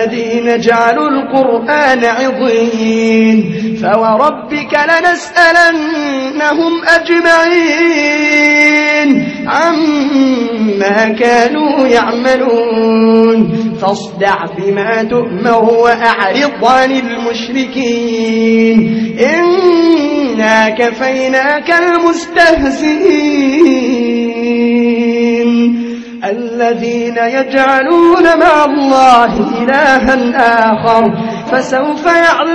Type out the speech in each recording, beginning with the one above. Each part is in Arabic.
الذين جعلوا القرآن عضين فوربك لنسألنهم أجمعين عما كانوا يعملون فاصدع بما تؤمر وأعرض عن المشركين إنا كفيناك المستهزئين الذين يجعلون مع الله إلها آخر فسوف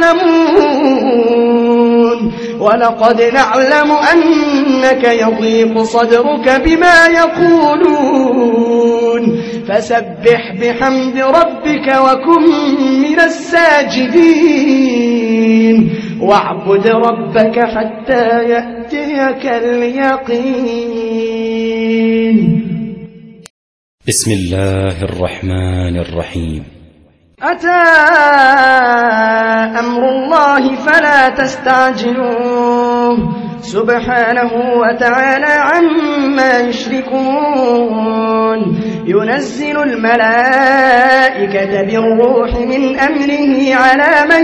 يعلمون ولقد نعلم أنك يضيق صدرك بما يقولون فسبح بحمد ربك وكن من الساجدين واعبد ربك حتى يأتيك اليقين. بسم الله الرحمن الرحيم. أتى أمر الله فلا تستعجلوه سبحانه وتعالى عما يشركون ينزل الملائكة بالروح من أمره على من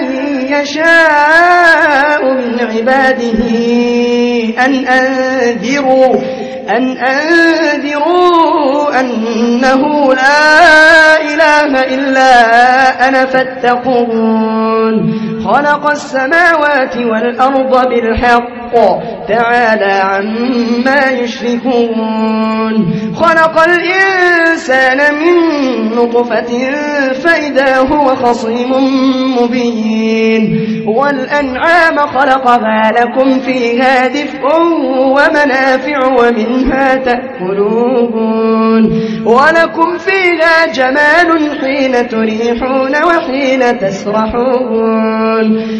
يشاء من عباده أن أنذروا أنه لا إله إلا أنا فاتقون خلق السماوات والأرض بالحق تعالى عما يشركون خلق الإنسان من نطفة فإذا هو خصيم مبين والأنعام خلقها لكم فيها دفء ومنافع ومنها تأكلون ولكم فيها جمال حين تريحون وحين تسرحون